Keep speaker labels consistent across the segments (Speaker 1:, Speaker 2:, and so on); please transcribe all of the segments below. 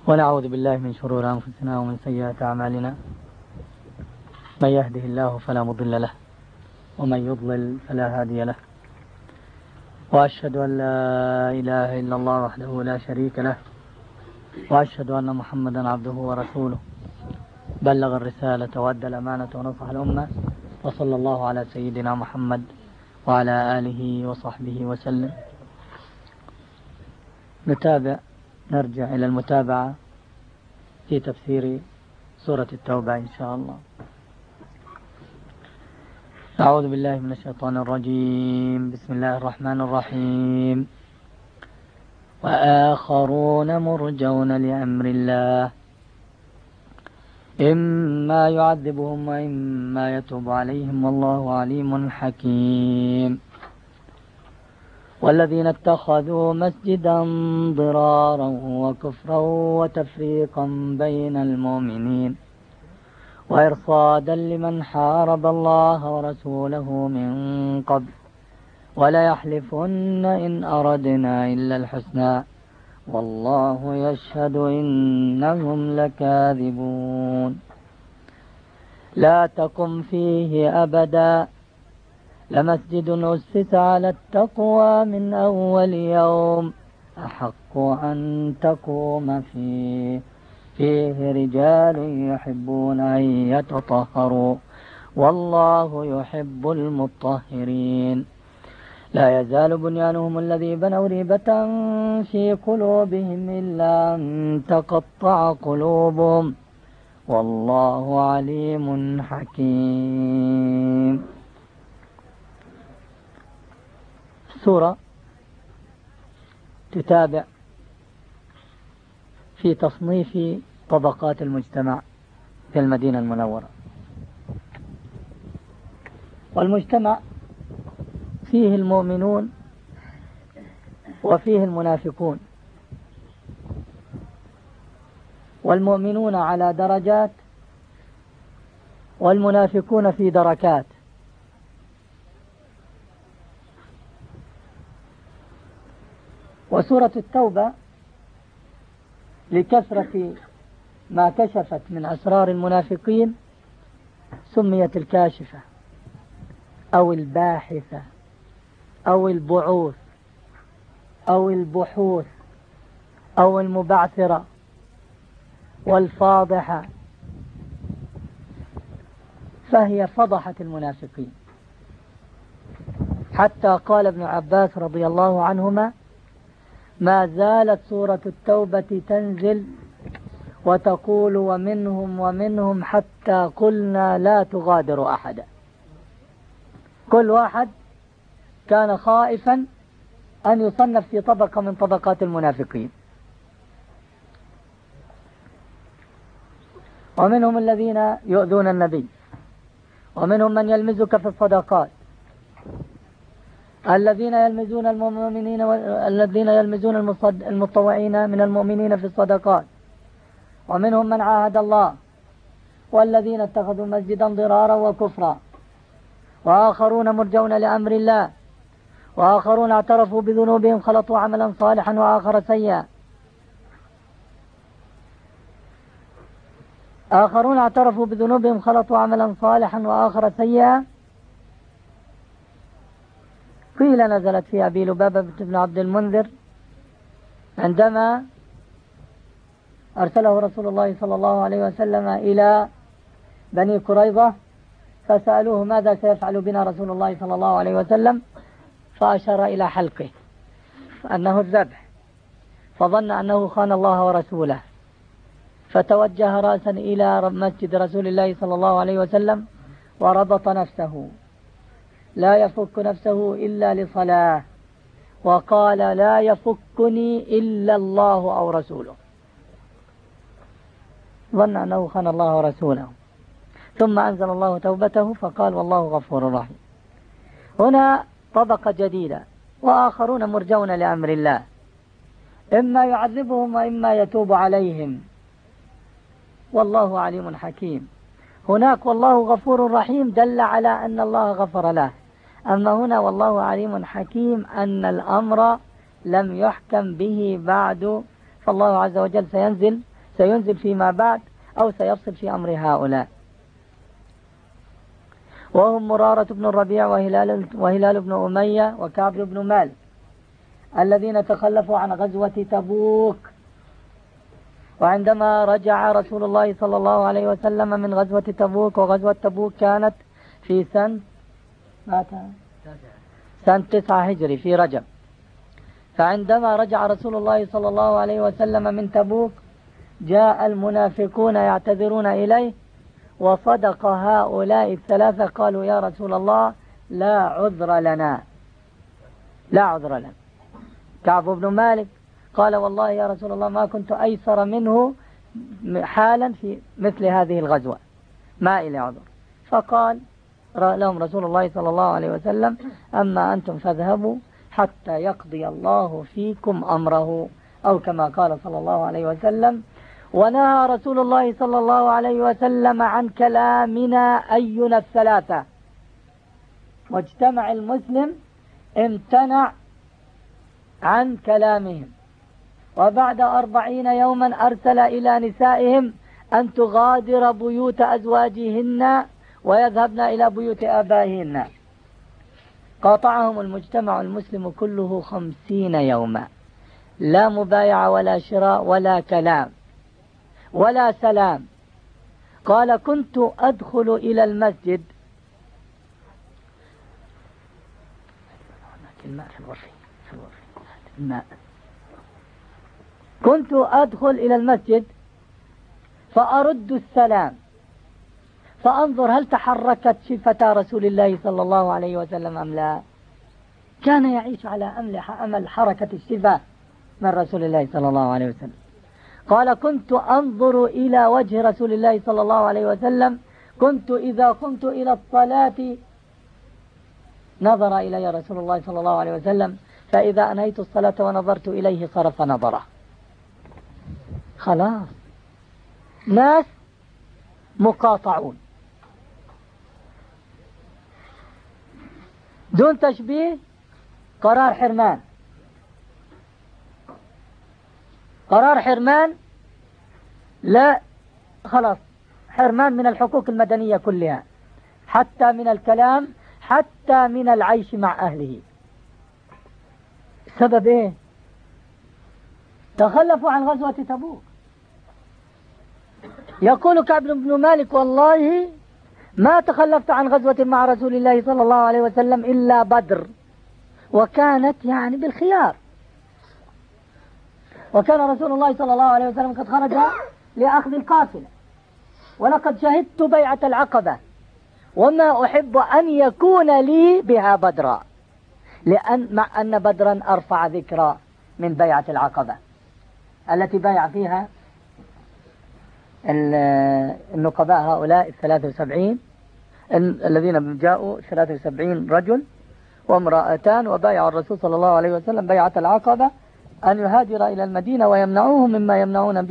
Speaker 1: ونعوذ بالله من شرور أنفسنا ومن سيئات أعمالنا، من يهده الله فلا مضل له ومن يضلل فلا هادي له، وأشهد أن لا إله إلا الله وحده لا شريك له، وأشهد أن محمدا عبده ورسوله، بلغ الرسالة وأدى الأمانة ونصح الأمة، وصلى الله على سيدنا محمد وعلى آله وصحبه وسلم. نرجع إلى المتابعة في تفسير سورة التوبة إن شاء الله. أعوذ بالله من الشيطان الرجيم. بسم الله الرحمن الرحيم. وآخرون مرجون لأمر الله إما يعذبهم وإما يتوب عليهم والله عليم حكيم. والذين اتخذوا مسجدا ضرارا وكفرا وتفريقا بين المؤمنين وإرصادا لمن حارب الله ورسوله من قبل ولا يحلفن إن أردنا إلا الحسنى والله يشهد إنهم لكاذبون. لا تقم فيه أبدا لمسجد أسس على التقوى من أول يوم أحق أن تقوم فيه رجال يحبون أن يتطهروا والله يحب المطهرين. لا يزال بنيانهم الذي بنوا ريبة في قلوبهم إلا أن تقطع قلوبهم والله عليم حكيم. سورة تتابع في تصنيف طبقات المجتمع في المدينة المنورة. والمجتمع فيه المؤمنون وفيه المنافقون، والمؤمنون على درجات والمنافقون في دركات. وسورة التوبة لكثرة ما كشفت من أسرار المنافقين سميت الكاشفة أو الباحثة أو البعوث أو البحوث أو المبعثرة والفاضحة، فهي فضحت المنافقين. حتى قال ابن عباس رضي الله عنهما: ما زالت سورة التوبة تنزل وتقول ومنهم حتى قلنا لا تغادر أحدا. كل واحد كان خائفا أن يصنف في طبقة من طبقات المنافقين. ومنهم الذين يؤذون النبي، ومنهم من يلمزك في الصدقات، الذين يلمزون المؤمنين والذين يلمزون المتطوعين من المؤمنين في الصدقات، ومنهم من عاهد الله، والذين اتخذوا مسجدا ضرارا وكفرا، وآخرون مرجون لأمر الله، وآخرون اعترفوا بذنوبهم خلطوا عملا صالحا وآخر سيئا. آخرون اعترفوا بذنوبهم خلطوا عملا صالحا وآخر سيئا. قيل نزلت في أبي لبابة بن عبد المنذر عندما أرسله رسول الله صلى الله عليه وسلم إلى بني قريظة فسألوه ماذا سيفعل بنا رسول الله صلى الله عليه وسلم، فأشار إلى حلقه أنه الذبح، فظن أنه خان الله ورسوله، فتوجه رأسا إلى مسجد رسول الله صلى الله عليه وسلم وربط نفسه لا يفك نفسه إلا لصلاة، وقال لا يفكني إلا الله أو رسوله، ظن أنه خان الله ورسوله. ثم أنزل الله توبته فقال والله غفور رحيم. هنا طبقة جديدة، وآخرون مرجون لأمر الله إما يعذبهم وإما يتوب عليهم والله عليم حكيم. هناك والله غفور رحيم دل على أن الله غفر له، أما هنا والله عليم حكيم أن الأمر لم يحكم به بعد، فالله عز وجل سينزل سينزل فيما بعد أو سيفصل في أمر هؤلاء، وهم مرارة بن الربيع وهلال بن أمية وكعب بن مالك الذين تخلفوا عن غزوة تبوك. وعندما رجع رسول الله صلى الله عليه وسلم من غزوة تبوك، وغزوة تبوك كانت في سنة 9 هجري في رجب، فعندما رجع رسول الله صلى الله عليه وسلم من تبوك جاء المنافقون يعتذرون إليه، وصدق هؤلاء الثلاثة قالوا يا رسول الله لا عذر لنا، لا عذر لنا. كعب بن مالك قال والله يا رسول الله ما كنت أيسر منه حالا في مثل هذه الغزوة، ما إلي عذر. فقال لهم رسول الله صلى الله عليه وسلم أما أنتم فاذهبوا حتى يقضي الله فيكم أمره، أو كما قال صلى الله عليه وسلم. ونهى رسول الله صلى الله عليه وسلم عن كلامنا أينا الثلاثة، واجتمع المسلم امتنع عن كلامهم. وبعد 40 يوما أرسل إلى نسائهم أن تغادر بيوت أزواجهن ويذهبن إلى بيوت آبائهن. قاطعهم المجتمع المسلم كله 50 يوما، لا مبايعة ولا شراء ولا كلام ولا سلام. قال كنت أدخل إلى المسجد، الماء في الغرفة، الماء. كنت أدخل إلى المسجد فأرد السلام فأنظر هل تحركت شفة رسول الله صلى الله عليه وسلم أم لا. كان يعيش على أمل حركة الشفة من رسول الله صلى الله عليه وسلم. قال كنت أنظر إلى وجه رسول الله صلى الله عليه وسلم، كنت إذا قمت إلى الصلاة نظر إلي رسول الله صلى الله عليه وسلم، فإذا أنهيت الصلاة ونظرت إليه صرف نظره. خلاص ناس مقاطعون دون تشبيه، قرار حرمان، قرار حرمان، لا خلاص حرمان من الحقوق المدنية كلها، حتى من الكلام، حتى من العيش مع أهله. سبب إيه؟ تخلفوا عن غزوة تبوك. يقول كعب بن مالك والله ما تخلفت عن غزوة مع رسول الله صلى الله عليه وسلم إلا بدر، وكانت يعني بالخيار، وكان رسول الله صلى الله عليه وسلم قد خرج لأخذ القافلة، ولقد شهدت بيعة العقبة وما أحب أن يكون لي بها بدرا، لأن مع أن بدرا أرفع ذكرى من بيعة العقبة التي بايع فيها النقباء هؤلاء 73 الذين جاءوا 73 رجل وامرأتان، وبايعوا الرسول صلى الله عليه وسلم بيعة العقبة أن يهاجر إلى المدينة ويمنعوه مما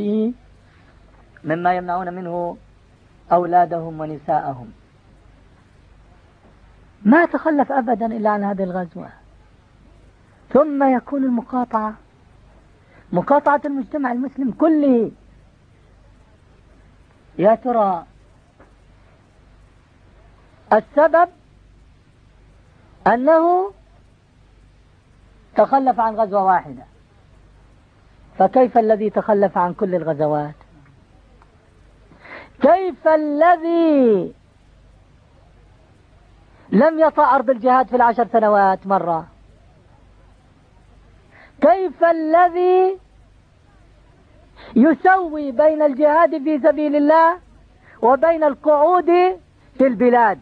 Speaker 1: يمنعون منه أولادهم ونساءهم. ما تخلف أبدا إلا عن هذه الغزوة. ثم يكون مقاطعة المجتمع المسلم كله. يا ترى السبب أنه تخلف عن غزوة واحدة، فكيف الذي تخلف عن كل الغزوات؟ كيف الذي لم يطأ أرض الجهاد في 10 سنوات مرة؟ كيف الذي يسوي بين الجهاد في سبيل الله وبين القعود في البلاد؟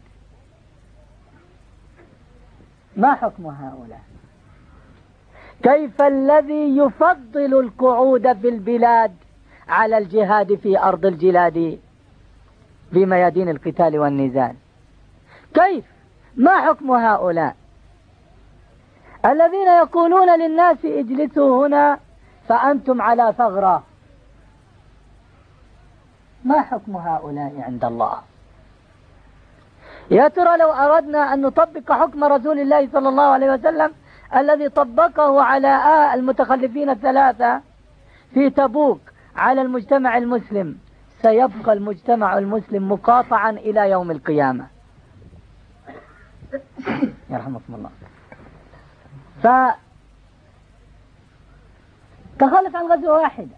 Speaker 1: ما حكم هؤلاء؟ كيف الذي يفضل القعود في البلاد على الجهاد في أرض الجلاد في ميادين القتال والنزال؟ كيف؟ ما حكم هؤلاء الذين يقولون للناس اجلسوا هنا فأنتم على ثغرة؟ ما حكم هؤلاء عند الله؟ يا ترى لو أردنا أن نطبق حكم رسول الله صلى الله عليه وسلم الذي طبقه على المتخلفين الثلاثة في تبوك، على المجتمع المسلم، سيبقى المجتمع المسلم مقاطعا إلى يوم القيامة. يرحمكم الله. فتخلف عن غزوة واحدة،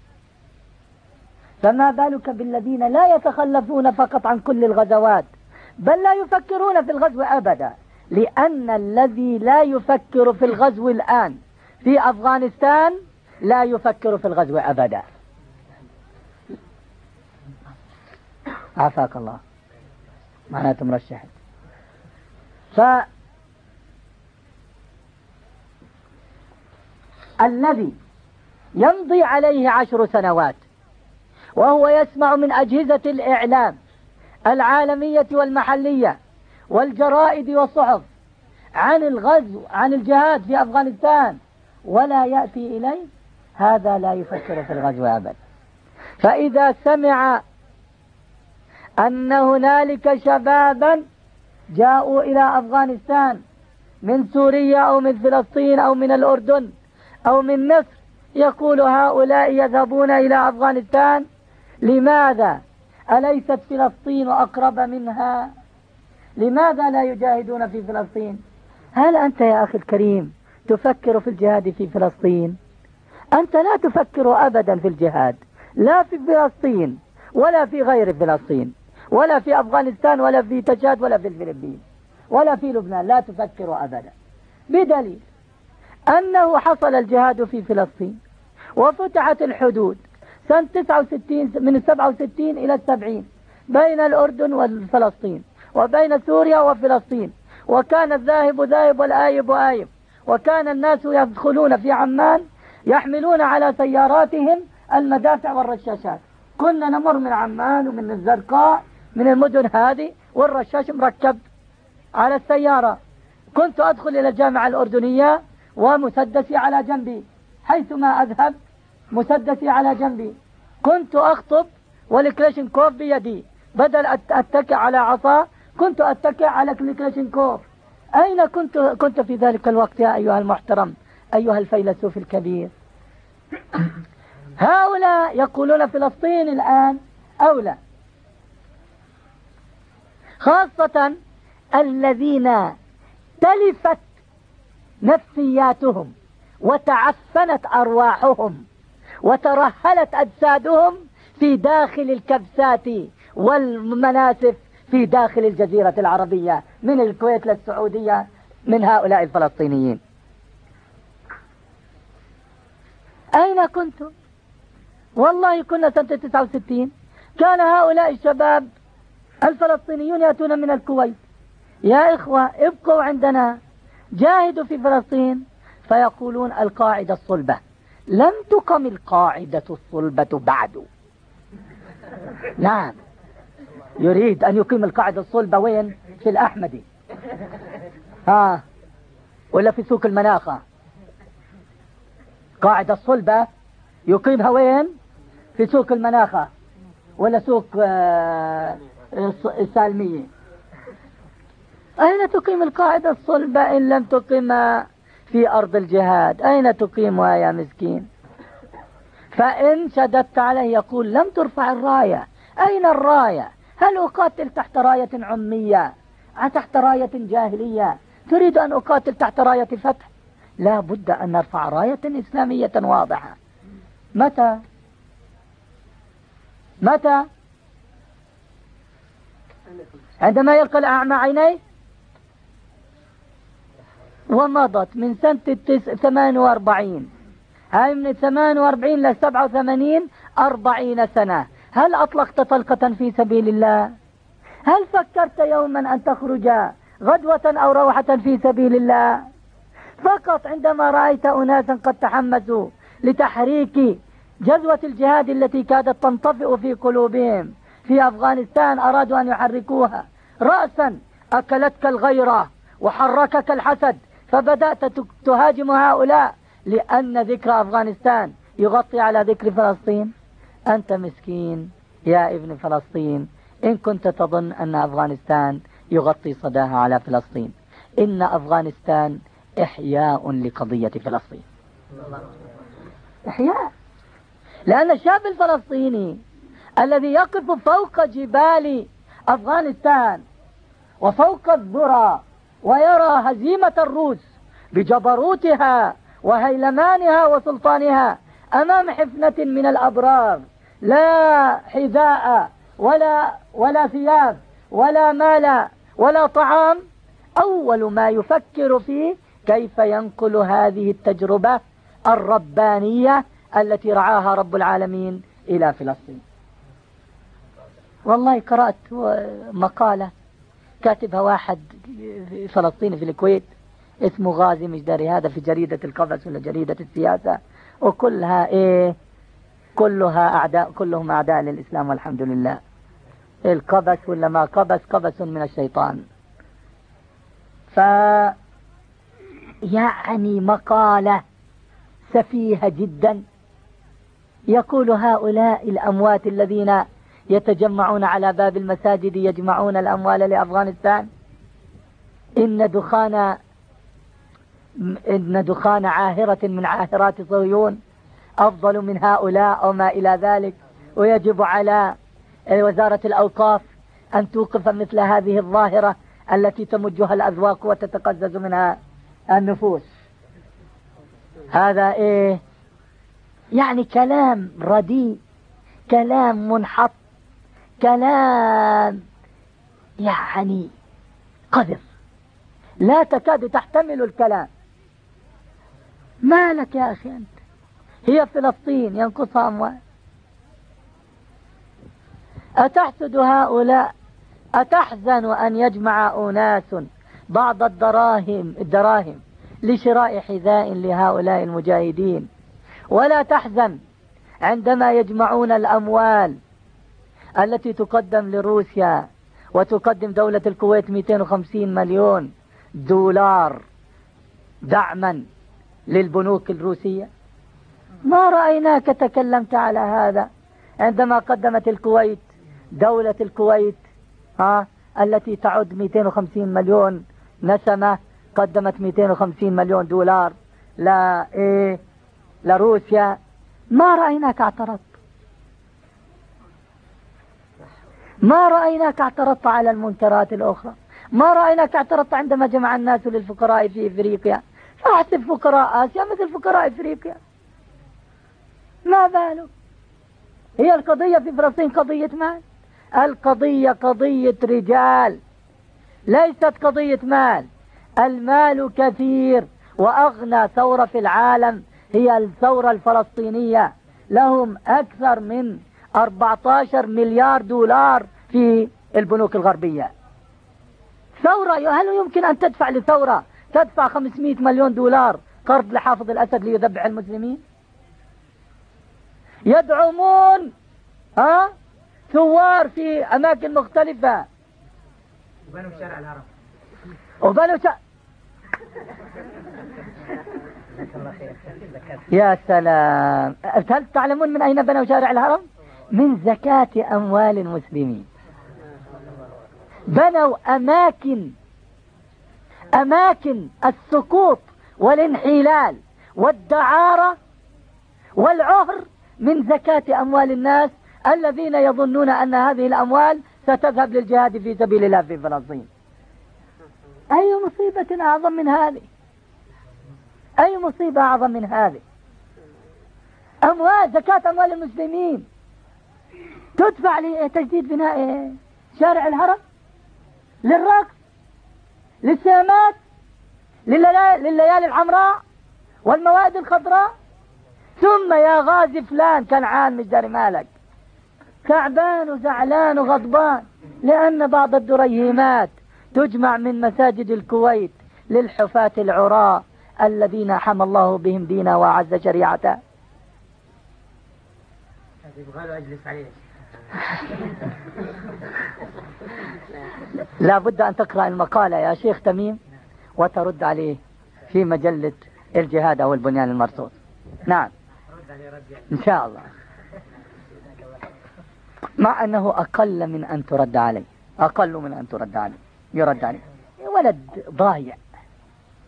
Speaker 1: فما بالك بالذين لا يتخلفون فقط عن كل الغزوات، بل لا يفكرون في الغزو أبدا، لأن الذي لا يفكر في الغزو الآن في أفغانستان لا يفكر في الغزو أبدا. عافاك الله، معناته مرشح. فالذي يمضي عليه 10 سنوات وهو يسمع من أجهزة الإعلام العالمية والمحلية والجرائد والصحف عن الغزو، عن الجهاد في أفغانستان، ولا يأتي إليه، هذا لا يفكر في الغزو أبدا. فإذا سمع أن هنالك شبابا جاءوا إلى أفغانستان من سوريا أو من فلسطين أو من الأردن أو من مصر، يقول هؤلاء يذهبون إلى أفغانستان لماذا؟ أليست فلسطين أقرب منها؟ لماذا لا يجاهدون في فلسطين؟ هل أنت يا أخي الكريم تفكر في الجهاد في فلسطين؟ أنت لا تفكر أبدا في الجهاد، لا في فلسطين ولا في غير فلسطين ولا في أفغانستان ولا في تشاد ولا في الفلبين ولا في لبنان، لا تفكر أبدا، بدليل أنه حصل الجهاد في فلسطين وفتحت الحدود سنة 69 من 67 إلى 70 بين الأردن وفلسطين وبين سوريا وفلسطين، وكان الذاهب ذاهب والآيب آيب، وكان الناس يدخلون في عمان يحملون على سياراتهم المدافع والرشاشات. كنا نمر من عمان ومن الزرقاء من المدن هذه والرشاش مركب على السيارة. كنت أدخل إلى الجامعة الأردنية ومسدسي على جنبي، حيثما أذهب مسدسي على جنبي. كنت أخطب والكلاشينكوف بيدي، بدل أتكئ على عصا كنت أتكئ على الكلاشينكوف. أين كنت في ذلك الوقت يا أيها المحترم، أيها الفيلسوف الكبير؟ هؤلاء يقولون فلسطين الآن أولى، خاصة الذين تلفت نفسياتهم وتعفنت أرواحهم وترهلت أجسادهم في داخل الكبسات والمناسف في داخل الجزيرة العربية من الكويت للسعودية من هؤلاء الفلسطينيين. أين كنتم؟ والله كنا سنة 69 كان هؤلاء الشباب الفلسطينيون يأتون من الكويت، يا إخوة ابقوا عندنا جاهدوا في فلسطين، فيقولون القاعدة الصلبة. لم تقم القاعدة الصلبة بعد. نعم، يريد أن يقيم القاعدة الصلبة وين؟ في الأحمدي ولا في سوق المناخة. قاعدة الصلبة يقيمها وين؟ في سوق المناخة ولا سوق السالمية. أين تقيم القاعدة الصلبة إن لم تقيمها في أرض الجهاد؟ أين تقيمها يا مسكين؟ فإن شددت عليه يقول لم ترفع الراية. أين الراية؟ هل أقاتل تحت راية عمية، تحت راية جاهلية؟ تريد أن أقاتل تحت راية فتح؟ لا بد أن نرفع راية إسلامية واضحة. متى؟ عندما يلقى الأعمى عينيه. ومضت من سنة 48، هاي من 48 ل 87 40 سنة. هل أطلقت طلقة في سبيل الله؟ هل فكرت يوما أن تخرج غدوة أو روحة في سبيل الله؟ فقط عندما رأيت أناسا قد تحمسوا لتحريك جذوة الجهاد التي كادت تنطفئ في قلوبهم في أفغانستان أرادوا أن يحركوها رأسا، أكلتك الغيرة وحركك الحسد، فبدأت تهاجم هؤلاء لأن ذكر أفغانستان يغطي على ذكر فلسطين. أنت مسكين يا ابن فلسطين إن كنت تظن أن أفغانستان يغطي صداها على فلسطين. إن أفغانستان إحياء لقضية فلسطين، إحياء. لأن الشاب الفلسطيني الذي يقف فوق جبال أفغانستان وفوق الذرى ويرى هزيمة الروس بجبروتها وهيلمانها وسلطانها أمام حفنة من الأبرار، لا حذاء ولا ثياب ولا مال ولا طعام، أول ما يفكر فيه كيف ينقل هذه التجربة الربانية التي رعاها رب العالمين إلى فلسطين. والله قرأت مقالة كاتبها واحد فلسطيني في الكويت اسمه غازي مجدري، هذا في جريدة القبس ولا جريدة السياسة، وكلها كلها أعداء، كلهم أعداء للإسلام والحمد لله. القبس ولا ما قبس، قبس من الشيطان. يعني مقالة سفيهة جدا، يقول هؤلاء الأموات الذين يتجمعون على باب المساجد يجمعون الأموال لأفغانستان إن دخان عاهرة من عاهرات صهيون أفضل من هؤلاء أو ما إلى ذلك، ويجب على وزارة الأوقاف أن توقف مثل هذه الظاهرة التي تمجها الأذواق وتتقزز منها النفوس. هذا يعني كلام رديء، كلام منحط، كلام يعني قذر، لا تكاد تحتمل الكلام. ما لك يا أخي أنت؟ هي فلسطين ينقصها أموال، أتحسد هؤلاء؟ أتحزن أن يجمع أناس بعض الدراهم لشراء حذاء لهؤلاء المجاهدين، ولا تحزن عندما يجمعون الأموال التي تقدم لروسيا وتقدم دولة الكويت 250 مليون دولار دعما للبنوك الروسية؟ ما رأيناك تكلمت على هذا عندما قدمت الكويت، دولة الكويت التي تعد 250 مليون نسمة، قدمت 250 مليون دولار لروسيا. ما رأيناك اعترضت، ما رأيناك اعترضت على المنكرات الأخرى، ما رأيناك اعترضت عندما جمع الناس للفقراء في إفريقيا. فاحسب فقراء آسيا مثل فقراء إفريقيا، ما بالك؟ هي القضية في فلسطين قضية مال، القضية قضية رجال، ليست قضية مال. المال كثير، وأغنى ثورة في العالم هي الثورة الفلسطينية، لهم أكثر من 14 مليار دولار في البنوك الغربية. ثورة، هل يمكن أن تدفع لثورة تدفع 500 مليون دولار قرض لحافظ الأسد ليذبح المسلمين؟ يدعمون ثوار في أماكن مختلفة،
Speaker 2: وبنوا شارع الهرم،
Speaker 1: يا سلام. هل تعلمون من أين بنوا شارع الهرم؟ من زكاة أموال المسلمين. بنوا أماكن السقوط والانحلال والدعارة والعهر من زكاة أموال الناس الذين يظنون أن هذه الأموال ستذهب للجهاد في سبيل الله في فلسطين. أي مصيبة أعظم من هذه؟ أي مصيبة أعظم من هذه؟ زكاة أموال المسلمين تدفع لتجديد بناء شارع الهرم، للرقص، للسينمات، لليالي الحمراء والمواد الخضراء. ثم يا غازي فلان كنعان مش داري مالك، تعبان وزعلان وغضبان لأن بعض الدريهمات تجمع من مساجد الكويت للحفاة العراة الذين حمى الله بهم دينا وأعز شريعته. لا بد أن تقرأ المقالة يا شيخ تميم وترد عليه في مجلة الجهاد أو البنيان المرصوص. نعم إن شاء الله، مع أنه أقل من أن ترد عليه، أقل من أن ترد عليه، يرد عليه. ولد ضايع،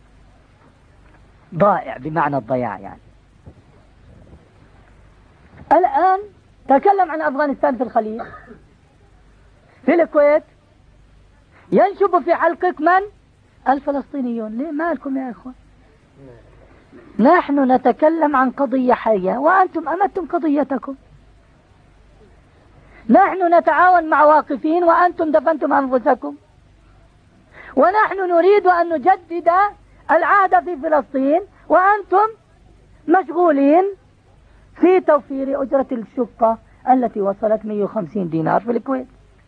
Speaker 1: ضائع بمعنى الضياع يعني. الآن تكلم عن أفغانستان في الخليج، في الكويت ينشب في حلقك من؟ الفلسطينيون. ليه مالكم يا إخوة؟ نحن نتكلم عن قضية حية وأنتم أمدتم قضيتكم. نحن نتعاون مع واقفين وأنتم دفنتم أنفسكم. ونحن نريد أن نجدد العهد في فلسطين وأنتم مشغولين في توفير أجرة الشقة التي وصلت 150 دينار في الكويت.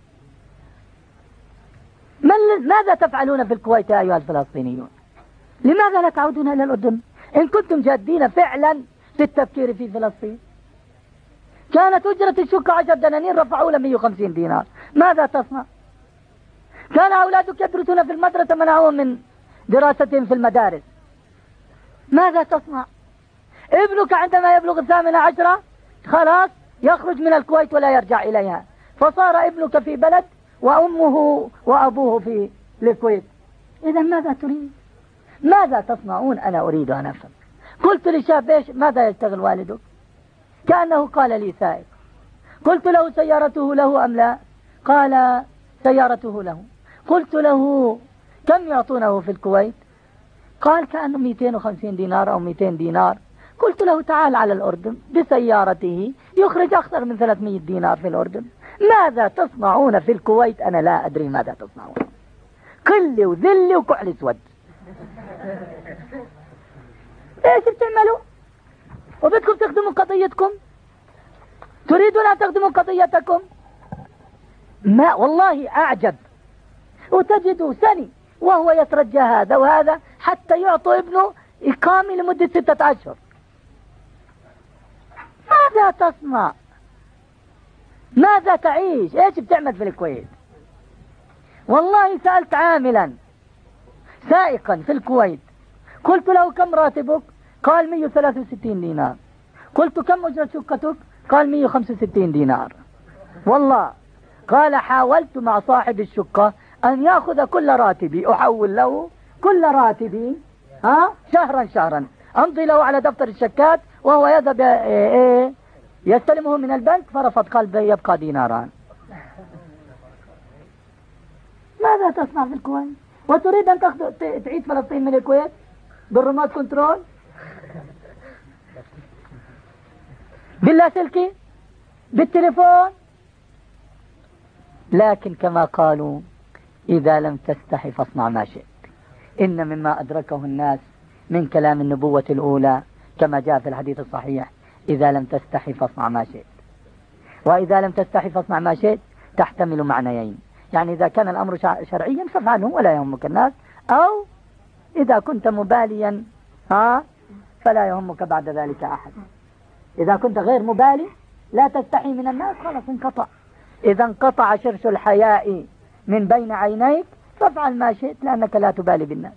Speaker 1: ماذا تفعلون في الكويت يا أيها الفلسطينيون؟ لماذا لا تعودون إلى الأردن إن كنتم جادين فعلا في التفكير في فلسطين؟ كانت أجرة الشقة 10 دنانير، رفعوا ل 150 دينار. ماذا تصنع؟ كان أولادك يدرسون في المدرسة، منعوهم من دراستهم في المدارس. ماذا تصنع؟ ابنك عندما يبلغ 18 خلاص يخرج من الكويت ولا يرجع إليها، فصار ابنك في بلد وأمه وأبوه في الكويت. إذا ماذا تريد؟ ماذا تصنعون؟ أنا أريد أن أفهم. قلت لشاب ماذا يشتغل والدك؟ كأنه قال لي سائق. قلت له سيارته له أم لا؟ قال سيارته له. قلت له كم يعطونه في الكويت؟ قال كأنه 250 دينار أو 200 دينار. قلت له تعال على الأردن بسيارته يخرج أكثر من 300 دينار في الأردن. ماذا تصنعون في الكويت؟ أنا لا أدري ماذا تصنعون. قل وذل وكحل اسود. ايش بتعملوا؟ وبدكم تخدموا قضيتكم؟ تريدون أن تخدموا قضيتكم؟ ما والله أعجب. وتجدوا سني وهو يترجى هذا وهذا حتى يعطوا ابنه إقامة لمدة 6 أشهر. ماذا تصنع؟ ماذا تعيش؟ ايش بتعمل في الكويت؟ والله سألت عاملا سائقا في الكويت، قلت له كم راتبك؟ قال 163 دينار. قلت كم أجرة شقتك؟ قال 165 دينار. والله قال حاولت مع صاحب الشقة أن يأخذ كل راتبي، أحول له كل راتبي شهرا أمضي له على دفتر الشكات وهو يذهب يستلمه من البنك، فرفض قال يبقى ديناران. ماذا تصنع في الكويت؟ وتريد أن تعيد فلسطين من الكويت بالريموت كنترول باللاسلكي بالتليفون؟ لكن كما قالوا إذا لم تستحي فاصنع ما شئت. إن مما أدركه الناس من كلام النبوة الأولى كما جاء في الحديث الصحيح إذا لم تستحي فاصنع ما شئت. وإذا لم تستحي فاصنع ما شئت تحتمل معنيين، يعني إذا كان الأمر شرعيا فافعله ولا يهمك الناس، أو إذا كنت مباليا فلا يهمك بعد ذلك أحد. إذا كنت غير مبالي لا تستحي من الناس خلاص انقطع. إذا انقطع شرش الحياء من بين عينيك فافعل ما شئت لأنك لا تبالي بالناس.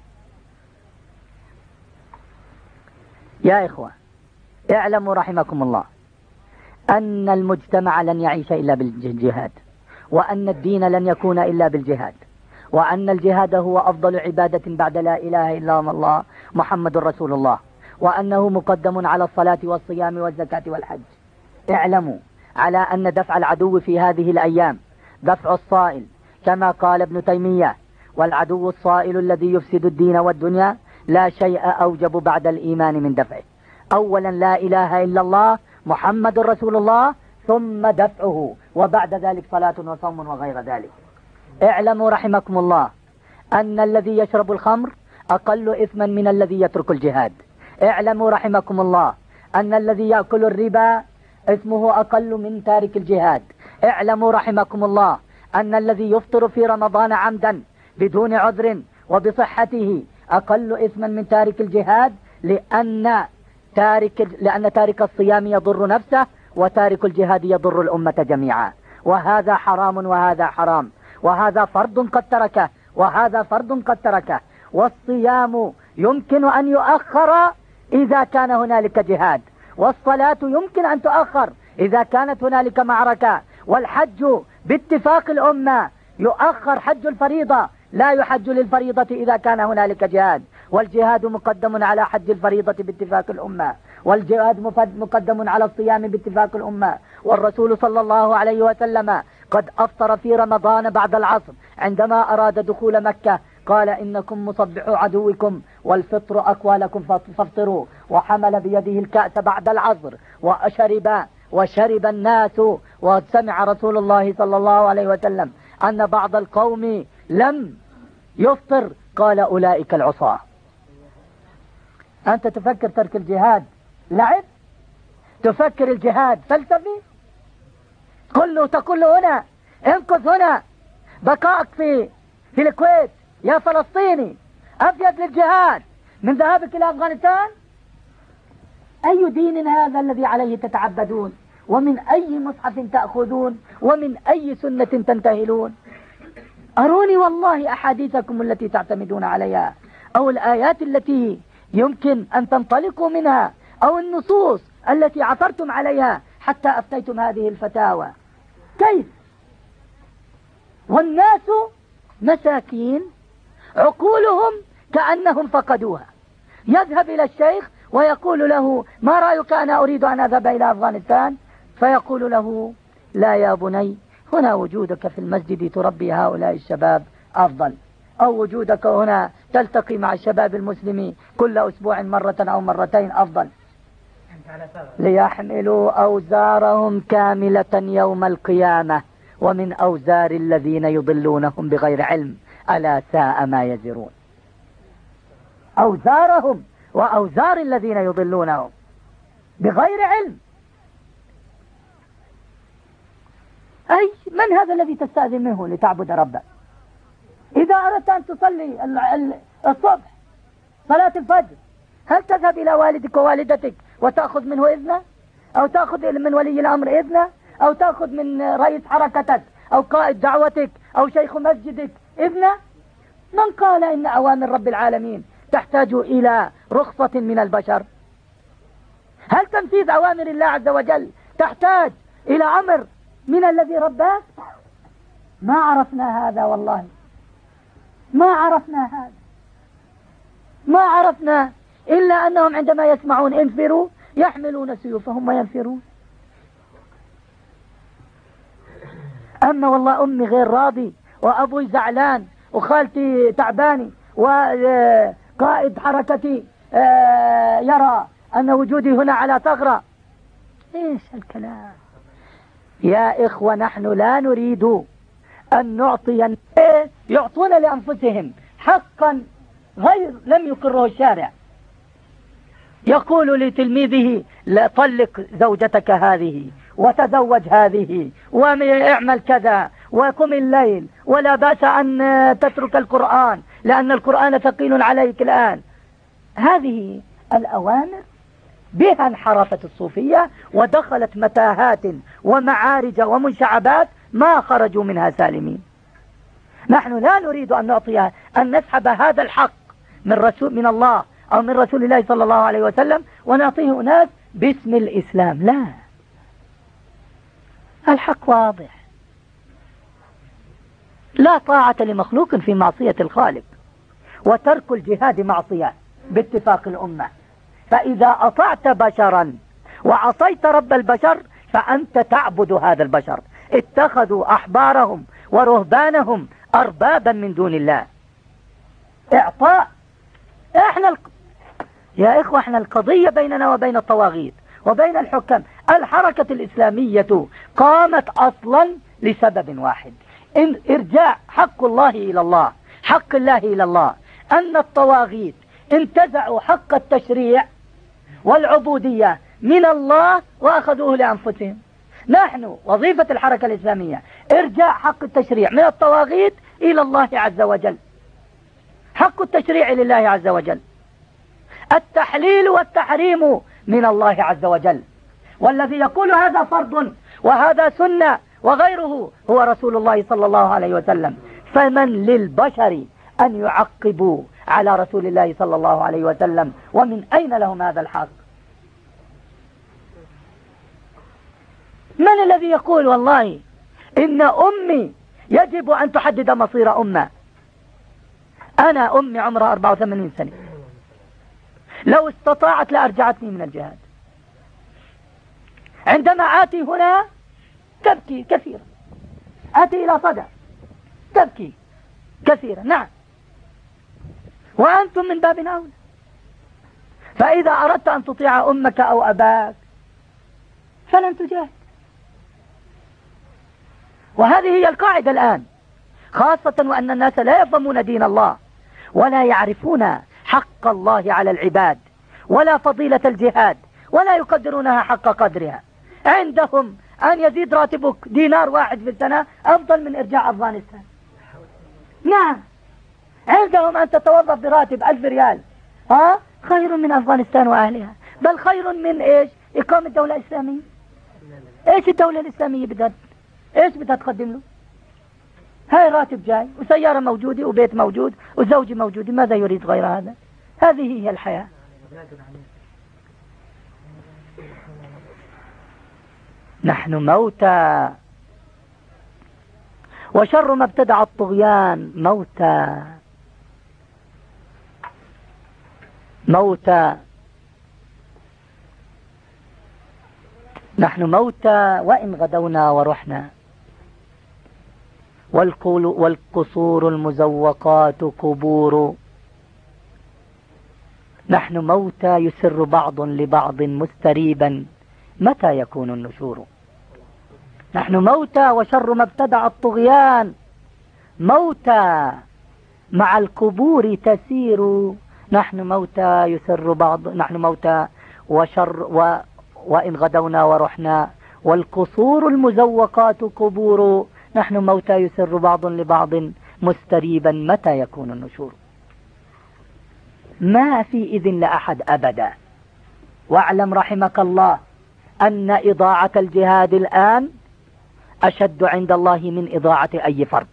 Speaker 1: يا إخوة اعلموا رحمكم الله أن المجتمع لن يعيش إلا بالجهاد، وأن الدين لن يكون إلا بالجهاد، وأن الجهاد هو أفضل عبادة بعد لا إله إلا الله محمد رسول الله، وأنه مقدم على الصلاة والصيام والزكاة والحج. اعلموا على أن دفع العدو في هذه الأيام دفع الصائل كما قال ابن تيمية: والعدو الصائل الذي يفسد الدين والدنيا لا شيء أوجب بعد الإيمان من دفعه. أولا لا إله إلا الله محمد رسول الله، ثم دفعه، وبعد ذلك صلاة وصوم وغير ذلك. اعلموا رحمكم الله أن الذي يشرب الخمر أقل إثما من الذي يترك الجهاد. اعلموا رحمكم الله أن الذي يأكل الربا اسمه أقل من تارك الجهاد. اعلموا رحمكم الله أن الذي يفطر في رمضان عمدا بدون عذر وبصحته أقل إثما من تارك الجهاد، لأن تارك الصيام يضر نفسه وتارك الجهاد يضر الأمة جميعا. وهذا حرام وهذا حرام، وهذا فرض قد تركه وهذا فرض قد تركه. والصيام يمكن أن يؤخر إذا كان هنالك جهاد، والصلاة يمكن أن تؤخر إذا كانت هنالك معركة، والحج باتفاق الأمة يؤخر حج الفريضة، لا يحج للفريضة إذا كان هنالك جهاد، والجهاد مقدم على حج الفريضة باتفاق الأمة. والجهاد مقدم على الصيام باتفاق الأمة. والرسول صلى الله عليه وسلم قد أفطر في رمضان بعد العصر عندما أراد دخول مكة، قال إنكم مصبحوا عدوكم والفطر أقوى لكم فافطروا، وحمل بيده الكأس بعد العصر وشرب الناس. وسمع رسول الله صلى الله عليه وسلم أن بعض القوم لم يفطر، قال أولئك العصاة. أنت تفكر ترك الجهاد لعب؟ تفكر الجهاد فلسفي؟ تقول له هنا امكث هنا، بقائك في الكويت يا فلسطيني أفيد للجهاد من ذهابك إلى أفغانستان؟ أي دين هذا الذي عليه تتعبدون؟ ومن أي مصحف تأخذون؟ ومن أي سنة تنتهلون؟ أروني والله أحاديثكم التي تعتمدون عليها، أو الآيات التي يمكن أن تنطلقوا منها، أو النصوص التي عثرتم عليها حتى أفتيتم هذه الفتاوى. كيف؟ والناس مساكين عقولهم كأنهم فقدوها. يذهب إلى الشيخ ويقول له ما رأيك أنا أريد أن أذهب إلى أفغانستان، فيقول له لا يا بني، هنا وجودك في المسجد تربي هؤلاء الشباب أفضل، أو وجودك هنا تلتقي مع الشباب المسلمين كل أسبوع مرة أو مرتين أفضل. ليحملوا أوزارهم كاملة يوم القيامة ومن أوزار الذين يضلونهم بغير علم ألا ساء ما يزرون. أوزارهم وأوزار الذين يضلونهم بغير علم. أي من هذا الذي تستأذن منه لتعبد ربك؟ إذا أردت أن تصلي الصبح صلاة الفجر، هل تذهب إلى والدك ووالدتك وتأخذ منه إذنه، أو تأخذ من ولي الأمر إذنه، أو تأخذ من رئيس حركتك أو قائد دعوتك أو شيخ مسجدك إذنه؟ من قال إن أوامر رب العالمين تحتاج إلى رخصة من البشر؟ هل تنفيذ أوامر الله عز وجل تحتاج إلى أمر من الذي رباه؟ ما عرفنا هذا والله، ما عرفنا هذا، ما عرفنا إلا أنهم عندما يسمعون انفروا يحملون سيوفهم وينفرون. أما والله أمي غير راضي، وأبوي زعلان، وخالتي تعباني، وقائد حركتي يرى أن وجودي هنا على ثغرة. إيش الكلام يا إخوة؟ نحن لا نريد أن نعطي، يعطون لأنفسهم حقا غير لم يقره الشارع. يقول لتلميذه لا طلق زوجتك هذه وتزوج هذه واعمل كذا وقم الليل، ولا بأس أن تترك القرآن لأن القرآن ثقيل عليك الآن. هذه الأوامر بها انحرفت الصوفية ودخلت متاهات ومعارج ومنشعبات ما خرجوا منها سالمين. نحن لا نريد أن نعطيها، أن نسحب هذا الحق من الله أو من رسول الله صلى الله عليه وسلم ونعطيه أناس باسم الإسلام. لا، الحق واضح. لا طاعة لمخلوق في معصية الخالق، وترك الجهاد معصية باتفاق الأمة. فإذا أطعت بشرا وعصيت رب البشر فأنت تعبد هذا البشر. اتخذوا أحبارهم ورهبانهم أربابا من دون الله. إعطاء. يا إخوة احنا القضية بيننا وبين الطواغيت وبين الحكام. الحركة الإسلامية قامت أصلا لسبب واحد، إن إرجاع حق الله إلى الله، حق الله إلى الله. أن الطواغيت انتزعوا حق التشريع والعبودية من الله وأخذوه لأنفسهم. نحن وظيفة الحركة الإسلامية إرجاع حق التشريع من الطواغيت إلى الله عز وجل. حق التشريع لله عز وجل، التحليل والتحريم من الله عز وجل. والذي يقول هذا فرض وهذا سنة وغيره هو رسول الله صلى الله عليه وسلم. فمن للبشر أن يعقبوا على رسول الله صلى الله عليه وسلم؟ ومن أين لهم هذا الحق؟ من الذي يقول والله إن أمي يجب أن تحدد مصير أمة؟ أنا أمي عمرها 84 سنة، لو استطاعت لأرجعتني من الجهاد. عندما آتي هنا تبكي كثيرا، آتي إلى صدى تبكي كثيرا. نعم، وأنتم من باب أولى. فإذا أردت أن تطيع أمك أو أباك فلن تجاهد. وهذه هي القاعدة الآن، خاصة وأن الناس لا يفهمون دين الله ولا يعرفون حق الله على العباد ولا فضيلة الجهاد ولا يقدرونها حق قدرها. عندهم أن يزيد راتبك دينار واحد في السنة أفضل من إرجاع أفغانستان. نعم، عندهم أن تتوظف براتب 1000 ريال خير من أفغانستان وأهلها، بل خير من إيش؟ إقامة دولة إسلامية. إيش الدولة الإسلامية إيش بدها تقدم له؟ هاي راتب جاي وسيارة موجودة وبيت موجود وزوجي موجود، ماذا يريد غير هذا؟ هذه هي الحياة. نحن موتى، وشر ما ابتدع الطغيان موتى موتى. نحن موتى وإن غدونا ورحنا، والقصور المزوقات قبور. نحن موتى يسر بعض لبعض مستريبا، متى يكون النشور؟ نحن موتى وشر ما ابتدع الطغيان موتى مع القبور تسير. نحن موتى يسر بعض، نحن موتى وإن غدونا ورحنا، والقصور المزوقات قبور. نحن موتى يسر بعض لبعض مستريبا، متى يكون النشور؟ ما في إذن لأحد أبدا. واعلم رحمك الله أن إضاعة الجهاد الآن أشد عند الله من إضاعة أي فرد.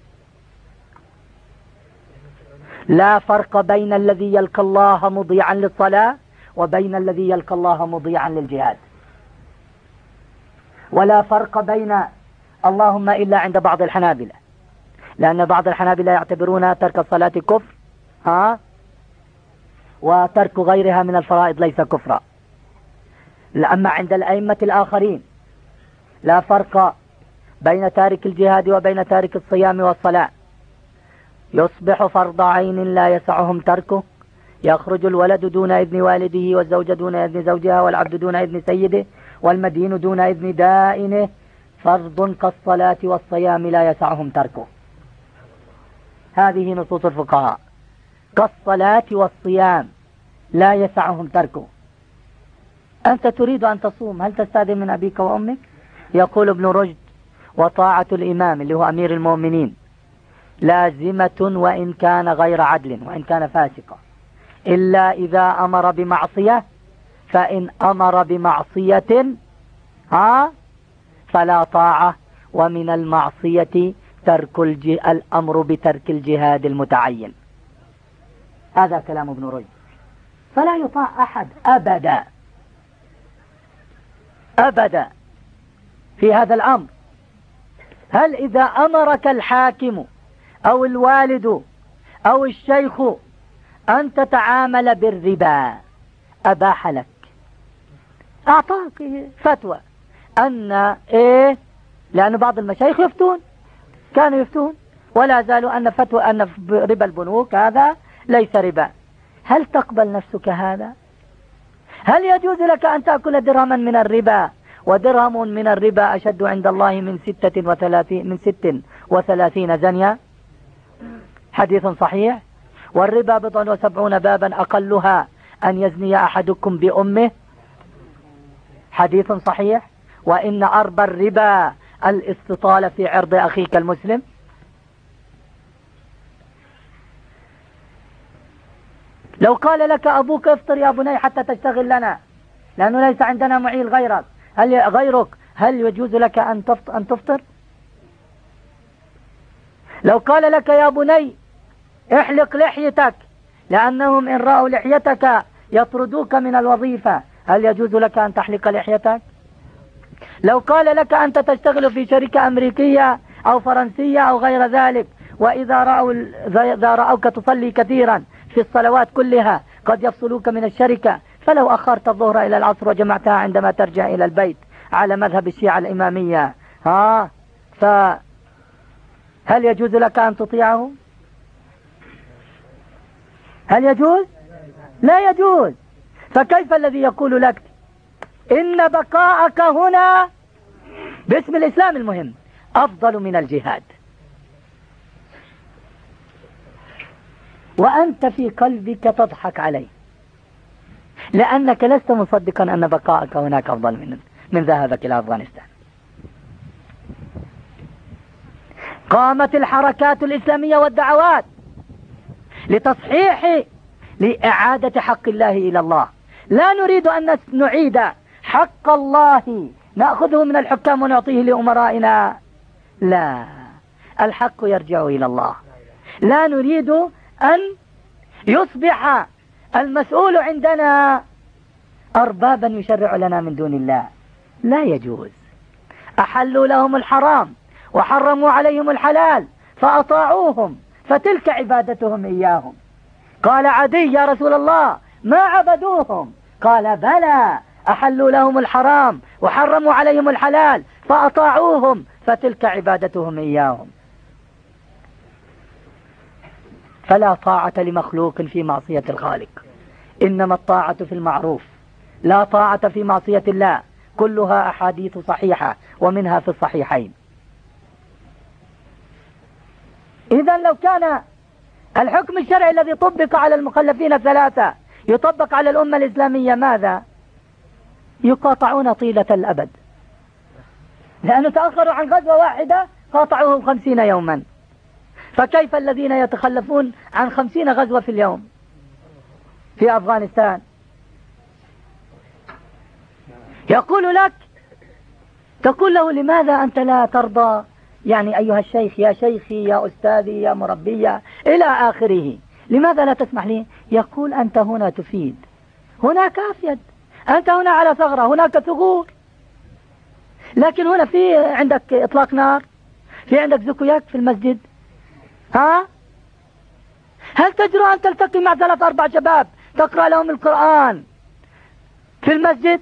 Speaker 1: لا فرق بين الذي يلقى الله مضيعا للصلاة وبين الذي يلقى الله مضيعا للجهاد، ولا فرق بين، اللهم إلا عند بعض الحنابلة، لأن بعض الحنابلة يعتبرون ترك الصلاة كفر وترك غيرها من الفرائض ليس كفرا. أما عند الأئمة الآخرين لا فرق بين تارك الجهاد وبين تارك الصيام والصلاة. يصبح فرض عين لا يسعهم تركه، يخرج الولد دون إذن والده، والزوجة دون إذن زوجها، والعبد دون إذن سيده، والمدين دون إذن دائنه. فرض كالصلاة والصيام لا يسعهم تركه. هذه نصوص الفقهاء، كالصلاة والصيام لا يسعهم تركه. أنت تريد أن تصوم، هل تستأذن من أبيك وأمك؟ يقول ابن رشد: وطاعة الإمام اللي هو أمير المؤمنين لازمة وإن كان غير عدل وإن كان فاسقا، إلا إذا أمر بمعصية، فإن أمر بمعصية فلا طاعة، ومن المعصية ترك الأمر بترك الجهاد المتعين. هذا كلام ابن رشد. فلا يطاع أحد أبدا أبدا في هذا الأمر. هل إذا أمرك الحاكم أو الوالد أو الشيخ أن تتعامل بالربا، أباح لك، أعطاك فتوى أن لأن بعض المشايخ كانوا يفتون ولا زالوا أن فتوى أن ربا البنوك هذا ليس ربا. هل تقبل نفسك هذا؟ هل يجوز لك أن تأكل درهما من الربا، ودرهم من الربا أشد عند الله من 36 زنيا؟ حديث صحيح. والربا 70 بابا أقلها أن يزني أحدكم بأمه، حديث صحيح. وإن أربى الربا الاستطالة في عرض أخيك المسلم. لو قال لك أبوك افطر يا بني حتى تشتغل لنا لأنه ليس عندنا معيل غيرك، هل يجوز لك أن تفطر؟ لو قال لك يا بني احلق لحيتك لأنهم إن رأوا لحيتك يطردوك من الوظيفة، هل يجوز لك أن تحلق لحيتك؟ لو قال لك أنت تشتغل في شركة أمريكية أو فرنسية أو غير ذلك، وإذا رأوك تصلي كثيرا في الصلوات كلها قد يفصلوك من الشركة، فلو أخرت الظهر إلى العصر وجمعتها عندما ترجع إلى البيت على مذهب الشيعة الإمامية، فهل يجوز لك أن تطيعه؟ هل يجوز؟ لا يجوز. فكيف الذي يقول لك إن بقاءك هنا باسم الإسلام المهم أفضل من الجهاد، وأنت في قلبك تضحك عليه لأنك لست مصدقا أن بقاءك هناك أفضل من ذهابك إلى أفغانستان. قامت الحركات الإسلامية والدعوات لتصحيح لإعادة حق الله إلى الله. لا نريد أن نعيد حق الله نأخذه من الحكام ونعطيه لأمرائنا، لا، الحق يرجع إلى الله. لا نريد أن يصبح المسؤول عندنا أربابا يشرع لنا من دون الله، لا يجوز. أحلوا لهم الحرام وحرموا عليهم الحلال فأطاعوهم فتلك عبادتهم إياهم. قال عدي يا رسول الله ما عبدوهم؟ قال بلى، أحلوا لهم الحرام وحرموا عليهم الحلال فأطاعوهم فتلك عبادتهم إياهم. فلا طاعة لمخلوق في معصية الخالق، إنما الطاعة في المعروف، لا طاعة في معصية الله. كلها أحاديث صحيحة ومنها في الصحيحين. إذا لو كان الحكم الشرعي الذي طبق على المخلفين الثلاثة يطبق على الأمة الإسلامية، ماذا؟ يقاطعون طيلة الأبد، لأنه تأخروا عن غزوة واحدة قاطعوهم 50 يوما، فكيف الذين يتخلفون عن 50 غزوة في اليوم في أفغانستان؟ يقول لك، تقول له لماذا أنت لا ترضى، يعني أيها الشيخ، يا شيخي، يا أستاذي، يا مربي إلى آخره، لماذا لا تسمح لي؟ يقول أنت هنا تفيد، هناك أفيد، أنت هنا على ثغرة، هناك ثغور، لكن هنا في عندك إطلاق نار، في عندك زكوياك في المسجد. هل تجرؤ أن تلتقي مع 3-4 شباب تقرأ لهم القرآن في المسجد؟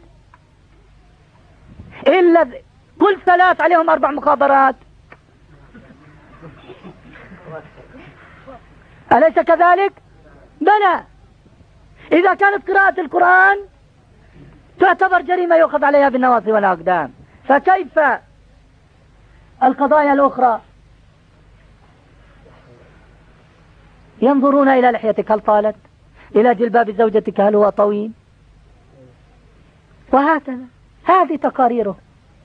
Speaker 1: إلا كل 3 عليهم 4 مخابرات، أليس كذلك؟ بلى. إذا كانت قراءة القرآن تعتبر جريمة يؤخذ عليها بالنواصي والأقدام، فكيف القضايا الأخرى؟ ينظرون إلى لحيتك هل طالت، إلى جلباب زوجتك هل هو طويل، وهكذا. هذه تقاريره.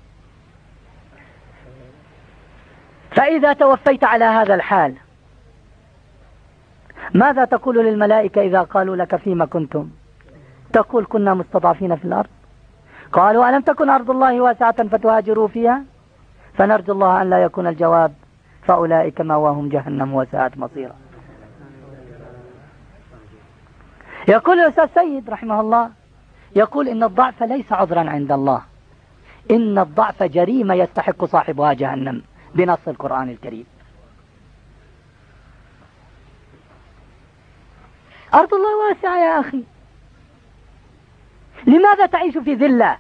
Speaker 1: فإذا توفيت على هذا الحال ماذا تقول للملائكة إذا قالوا لك فيما كنتم؟ تقول كنا مستضعفين في الأرض. قالوا ألم تكن أرض الله واسعة فتهاجروا فيها؟ فنرجو الله أن لا يكون الجواب، فأولئك مأواهم جهنم وساءت مصيرا. يقول الأستاذ سيد رحمه الله، يقول إن الضعف ليس عذرا عند الله، إن الضعف جريمة يستحق صاحبها جهنم بنص القرآن الكريم. أرض الله واسعة يا أخي، لماذا تعيش في ذلة؟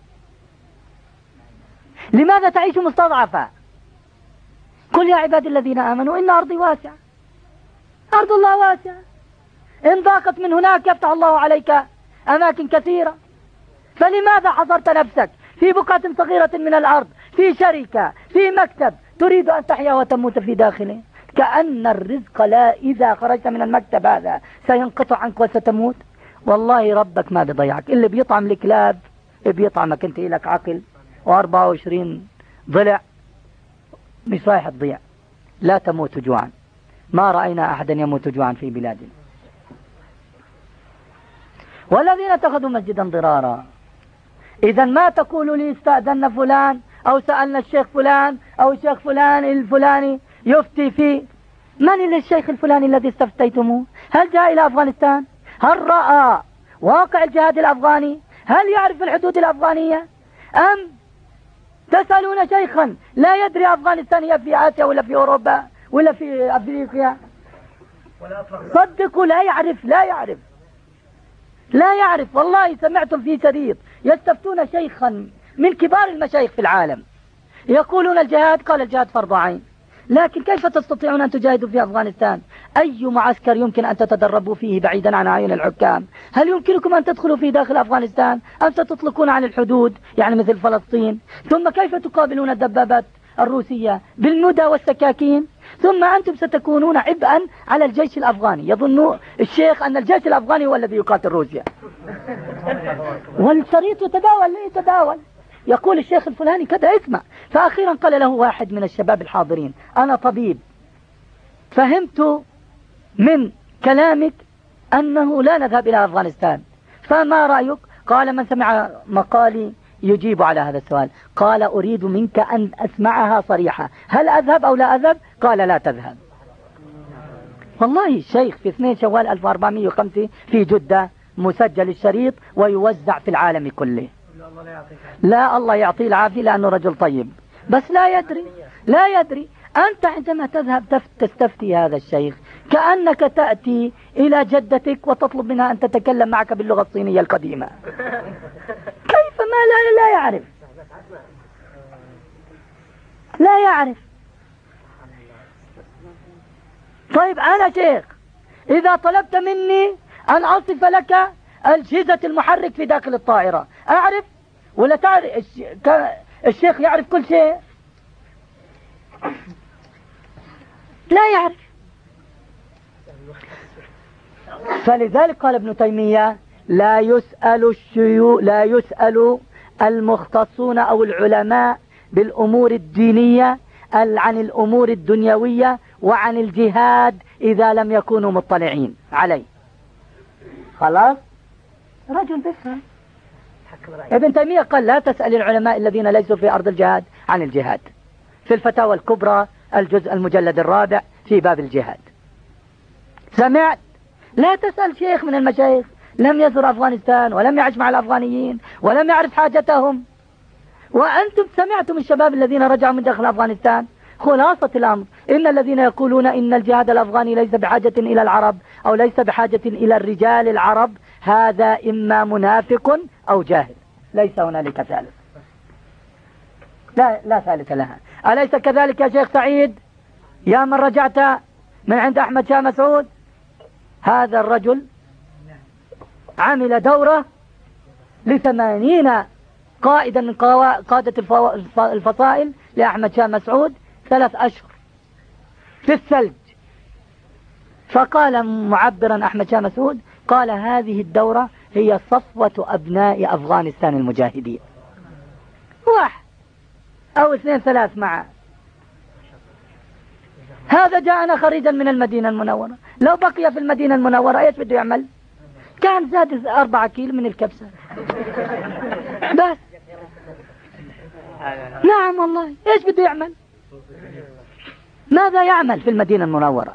Speaker 1: لماذا تعيش مستضعفة؟ قل يا عبادي الذين آمنوا إن أرضي واسعة، أرض الله واسعة، إن ضاقت من هناك يفتح الله عليك أماكن كثيرة. فلماذا حصرت نفسك في بقعة صغيرة من الأرض، في شركة، في مكتب تريد أن تحيا وتموت في داخله؟ كأن الرزق لا إذا خرجت من المكتب هذا سينقطع عنك وستموت. والله ربك ما بيضيعك، اللي بيطعم الكلاب بيطعمك انت، لك عقل و24 ضلع مش رايح تضيع. لا تموت جوعا، ما رأينا أحدا يموت جوعا في بلادنا. والذين اتخذوا مسجدا ضرارا. إذا ما تقول لي استأذن فلان أو سألنا الشيخ فلان أو الشيخ فلان الفلاني يفتي فيه. من الشيخ الفلاني الذي استفتيتموه؟ هل جاء إلى أفغانستان؟ هل رأى واقع الجهاد الأفغاني؟ هل يعرف الحدود الأفغانية؟ أم تسألون شيخا لا يدري أفغانستان هي في آسيا ولا في أوروبا ولا في أفريقيا؟ صدقوا لا يعرف، لا يعرف، لا يعرف. والله سمعتم في شريط يستفتون شيخا من كبار المشايخ في العالم يقولون الجهاد، قال الجهاد فرض عين، لكن كيف تستطيعون أن تجاهدوا في أفغانستان؟ أي معسكر يمكن أن تتدربوا فيه بعيدا عن أعين الحكام؟ هل يمكنكم أن تدخلوا في داخل أفغانستان أم ستطلقون عن الحدود يعني مثل فلسطين؟ ثم كيف تقابلون الدبابات الروسية بالمدى والسكاكين؟ ثم أنتم ستكونون عبئا على الجيش الأفغاني. يظن الشيخ أن الجيش الأفغاني هو الذي يقاتل روسيا، والشريط يتداول يقول الشيخ الفلاني كذا، اسمع. فأخيرا قال له واحد من الشباب الحاضرين: أنا طبيب، فهمت من كلامك أنه لا نذهب إلى أفغانستان، فما رأيك؟ قال: من سمع مقالي يجيب على هذا السؤال. قال: أريد منك أن أسمعها صريحة، هل أذهب أو لا أذهب؟ قال: لا تذهب. والله الشيخ في 2 شوال 1405 في جدة مسجل الشريط ويوزع في العالم كله. لا، الله يعطيه العافية لأنه رجل طيب، بس لا يدري. أنت عندما تذهب تستفتي هذا الشيخ كأنك تأتي إلى جدتك وتطلب منها أن تتكلم معك باللغة الصينية القديمة. كيف ما لا يعرف. طيب أنا شيخ، إذا طلبت مني أن أصف لك أجهزة المحرك في داخل الطائرة أعرف ولا تعرف؟ الشيخ يعرف كل شيء؟ لا يعرف. فلذلك قال ابن تيمية: لا يسأل المختصون أو العلماء بالأمور الدينية عن الأمور الدنيوية وعن الجهاد إذا لم يكونوا مطلعين عليه. خلاص، رجل بفهم. ابن تيمية قال: لا تسأل العلماء الذين ليسوا في أرض الجهاد عن الجهاد، في الفتاوى الكبرى الجزء المجلد 4 في باب الجهاد. سمعت؟ لا تسأل شيخ من المشايخ لم يزر أفغانستان ولم يعش مع الأفغانيين ولم يعرف حاجتهم. وأنتم سمعتم الشباب الذين رجعوا من داخل أفغانستان. خلاصة الأمر: إن الذين يقولون إن الجهاد الأفغاني ليس بحاجة إلى العرب أو ليس بحاجة إلى الرجال العرب، هذا إما منافق أو جاهل، ليس هنالك ثالث. لا ثالث لها. أليس كذلك يا شيخ سعيد يا من رجعت من عند أحمد شاه مسعود؟ هذا الرجل عمل دورة ل80 قائدا من قادة الفصائل لأحمد شاه مسعود 3 أشهر في الثلج. فقال معبرا أحمد شاه مسعود، قال: هذه الدورة هي صفوة أبناء أفغانستان المجاهدين. 1 أو 2 3 معه. هذا جاءنا خريجا من المدينة المنورة، لو بقي في المدينة المنورة ايش بده يعمل؟ كان زاد 4 كيلو من الكبسة بس. نعم والله، ايش بده يعمل؟ ماذا يعمل في المدينة المنورة؟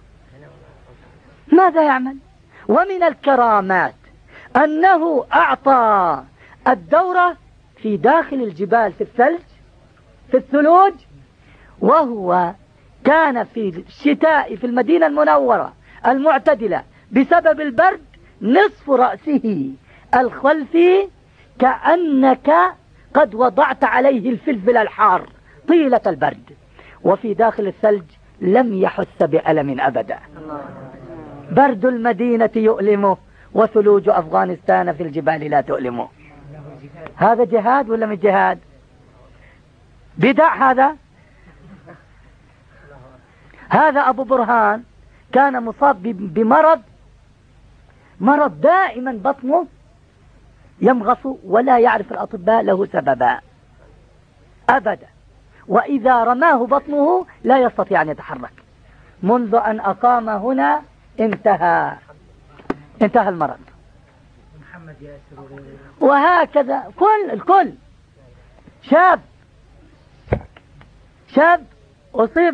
Speaker 1: ماذا يعمل؟ ومن الكرامات أنه أعطى الدورة في داخل الجبال في الثلج في الثلوج، وهو كان في الشتاء في المدينة المنورة المعتدلة بسبب البرد نصف رأسه الخلفي كأنك قد وضعت عليه الفلفل الحار طيلة البرد، وفي داخل الثلج لم يحس بألم أبدا. برد المدينة يؤلمه وثلوج أفغانستان في الجبال لا تؤلمه. هذا جهاد ولا مش جهاد؟ بدع هذا أبو برهان كان مصاب مرض دائما بطنه يمغص ولا يعرف الأطباء له سببا أبدا، وإذا رماه بطنه لا يستطيع أن يتحرك. منذ أن أقام هنا انتهى المرض. وهكذا الكل شاب أصيب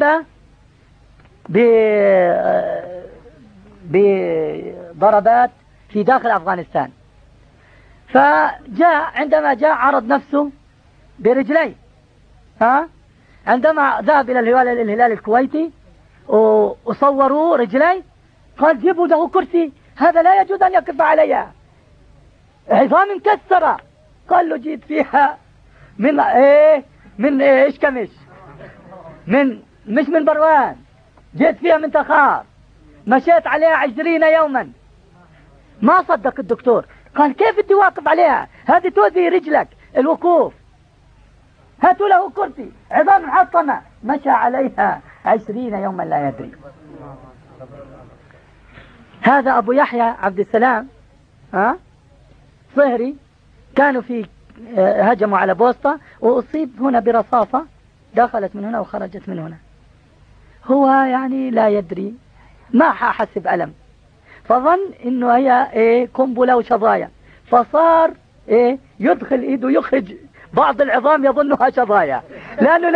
Speaker 1: بضربات في داخل أفغانستان، عندما جاء عرض نفسه برجليه. عندما ذهب إلى الهلال الكويتي وصوروا رجليه، قال: جيبوا له كرسي، هذا لا يجوز أن يقف عليها، عظام مكسرة. قال له: جيت فيها من ايه، من ايش كمش، مش من بروان، جيت فيها من تخار، مشيت عليها 20 يوما. ما صدق الدكتور، قال كيف انت واقف عليها، هذه تؤذي رجلك الوقوف، هاتوا له كرسي عظام محطمة. مشى عليها 20 يوما لا يدري. هذا أبو يحيى عبد السلام صهري، كانوا في هجموا على بوسطة وأصيب هنا برصاصة دخلت من هنا وخرجت من هنا. هو يعني لا يدري، ما حاسب ألم، فظن إنه هي قنبلة وشظايا، فصار يدخل إيده يخرج بعض العظام يظنها شظايا لأنه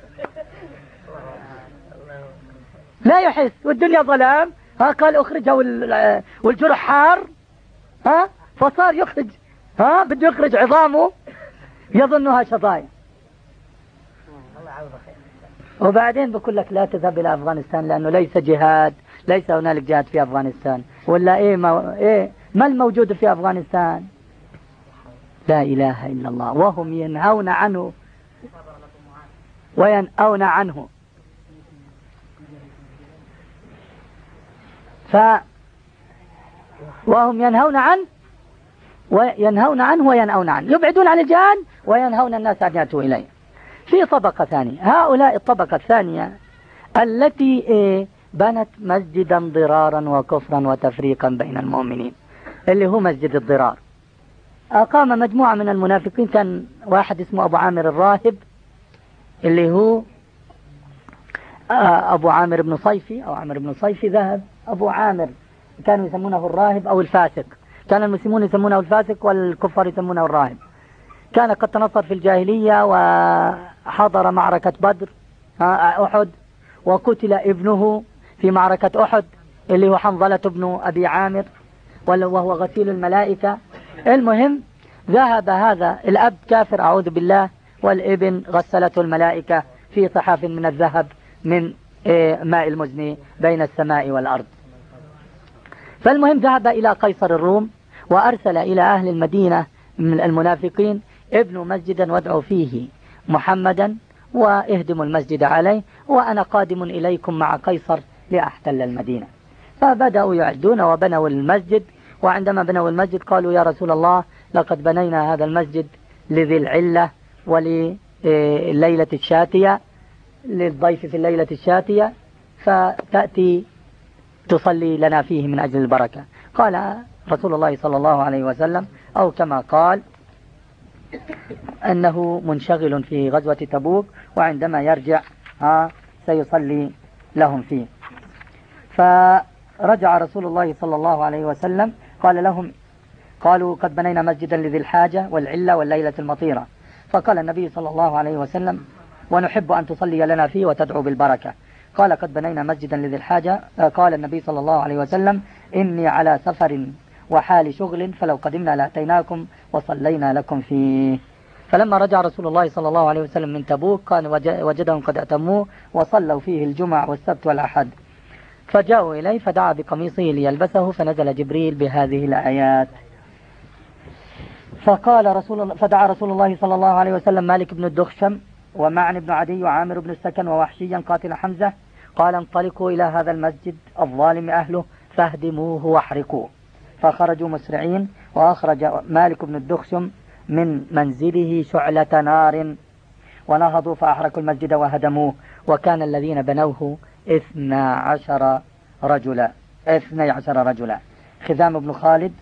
Speaker 1: لا يحس والدنيا ظلام. قال اخرجها والجرح حار، فصار يخرج بده يخرج عظامه يظنها شظايا. وبعدين بقول لك لا تذهب إلى أفغانستان لأنه ليس جهاد، ليس هنالك جهاد في أفغانستان، ولا ما الموجود في أفغانستان؟ لا إله إلا الله، وهم ينهون عنه وينأون عنه. وهم ينهون عنه وينأون عنه، يبعدون عن الجهاد وينهون الناس أن يأتوا إليه. في طبقة ثانية، هؤلاء الطبقة الثانية التي بنت مسجدا ضرارا وكفرا وتفريقا بين المؤمنين، اللي هو مسجد الضرار. أقام مجموعة من المنافقين، كان واحد اسمه أبو عامر الراهب، اللي هو أبو عامر بن صيفي أو عامر بن صيفي. ذهب أبو عامر، كانوا يسمونه الراهب أو الفاسق، كان المسلمون يسمونه الفاسق والكفار يسمونه الراهب. كان قد تنصر في الجاهلية وحضر معركة بدر أحد، وقتل ابنه في معركة أحد اللي هو حنظلة بن أبي عامر وهو غسيل الملائكة. المهم ذهب هذا الأب كافر أعوذ بالله، والابن غسلته الملائكة في صحاف من الذهب من ماء المزن بين السماء والأرض. فالمهم ذهب إلى قيصر الروم وأرسل إلى أهل المدينة من المنافقين ابنوا مسجدا وادعوا فيه محمدا واهدموا المسجد عليه، وأنا قادم إليكم مع قيصر لأحتل المدينة. فبدأوا يعدون وبنوا المسجد، وعندما بنوا المسجد قالوا يا رسول الله لقد بنينا هذا المسجد لذي العلة ولليلة الشاتية، للضيف في الليلة الشاتية، فتأتي تصلي لنا فيه من أجل البركة. قال رسول الله صلى الله عليه وسلم أو كما قال أنه منشغل في غزوة تبوك، وعندما يرجع سيصلي لهم فيه. فرجع رسول الله صلى الله عليه وسلم قال لهم، قالوا قد بنينا مسجدا لذي الحاجة والعلة والليلة المطيرة. فقال النبي صلى الله عليه وسلم ونحب أن تصلي لنا فيه وتدعو بالبركة. قال قد بنينا مسجدا لذي الحاجة. قال النبي صلى الله عليه وسلم إني على سفر وحال شغل فلو قدمنا لأتيناكم وصلينا لكم فيه. فلما رجع رسول الله صلى الله عليه وسلم من تبوك كان وجدهم قد أتموه وصلوا فيه الجمعة والسبت والأحد، فجاءوا إليه فدعا بقميصه ليلبسه، فنزل جبريل بهذه الآيات. فدعا رسول الله صلى الله عليه وسلم مالك بن الدخشم ومعن بن عدي وعامر بن السكن ووحشيا قاتل حمزة، قال انطلقوا إلى هذا المسجد الظالم أهله فاهدموه واحرقوه. فخرجوا مسرعين، وأخرج مالك بن الدخشم من منزله شعلة نار ونهضوا فأحرقوا المسجد وهدموه، وكان الذين بنوه 12 رجلا، خزام بن خالد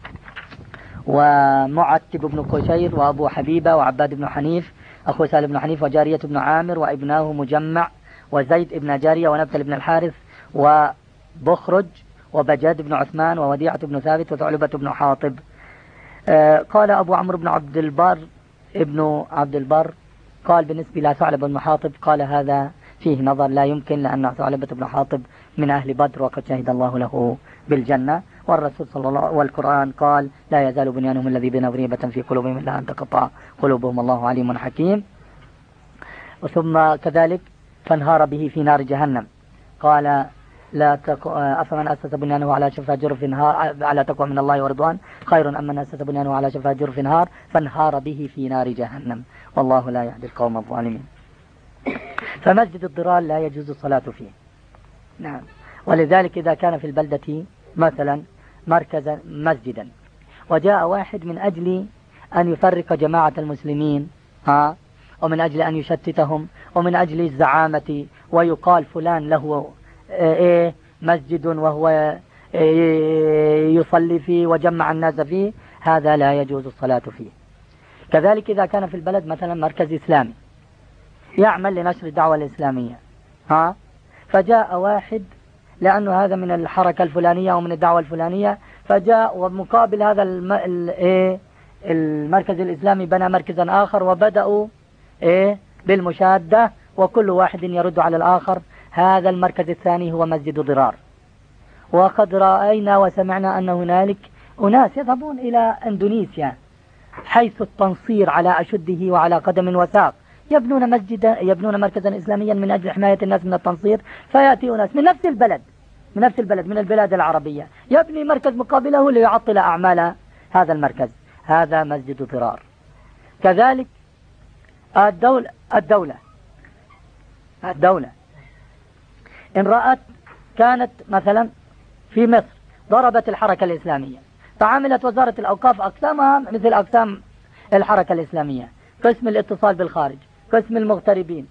Speaker 1: ومعتب بن قشير وأبو حبيبة وعباد بن حنيف أخو سهل بن حنيف وجارية بن عامر وابناه مجمع وزيد بن جارية ونبتل بن الحارث وبخرج وبجاد بن عثمان ووديعة بن ثابت وثعلبة بن حاطب. قال أبو عمرو بن عبد البر قال بالنسبة إلى ثعلبة بن حاطب قال هذا فيه نظر، لا يمكن، لأن ثعلبة بن حاطب من أهل بدر وقد شهد الله له بالجنة، والرسول صلى الله والقرآن قال لا يزال بنيانهم الذي بنوا ريبة في قلوبهم إلا أن تقطع قلوبهم الله عليم حكيم. ثم كذلك فانهار به في نار جهنم. قال أفمن أسس بنيانه على شفا جرف نهار على تقوى من الله ورضوان خير أم من أسس بنيانه على شفا جرف نهار فانهار به في نار جهنم والله لا يهدي القوم الظالمين. فمسجد الضرار لا يجوز الصلاة فيه. نعم. ولذلك إذا كان في البلدة مثلا مركزا مسجدا وجاء واحد من أجل أن يفرق جماعة المسلمين ومن أجل أن يشتتهم ومن أجل الزعامة ويقال فلان له مسجد وهو يصلي فيه وجمع الناس فيه، هذا لا يجوز الصلاة فيه. كذلك إذا كان في البلد مثلا مركز إسلامي يعمل لنشر الدعوة الإسلامية فجاء واحد لأنه هذا من الحركة الفلانية ومن الدعوة الفلانية، فجاء ومقابل هذا المركز الإسلامي بنى مركزا آخر وبدأوا بالمشادة وكل واحد يرد على الآخر. هذا المركز الثاني هو مسجد ضرار. وقد رأينا وسمعنا أن هنالك أناس يذهبون إلى إندونيسيا حيث التنصير على أشده وعلى قدم وساق يبنون مركزا إسلاميا من أجل حماية الناس من التنصير، فيأتي أناس من نفس البلد من البلاد العربية يبني مركز مقابله ليعطل أعمال هذا المركز. هذا مسجد ضرار. كذلك الدولة إن رأت كانت مثلا في مصر ضربت الحركة الإسلامية فعملت وزارة الأوقاف أقسامها مثل أقسام الحركة الإسلامية، قسم الاتصال بالخارج، قسم المغتربين،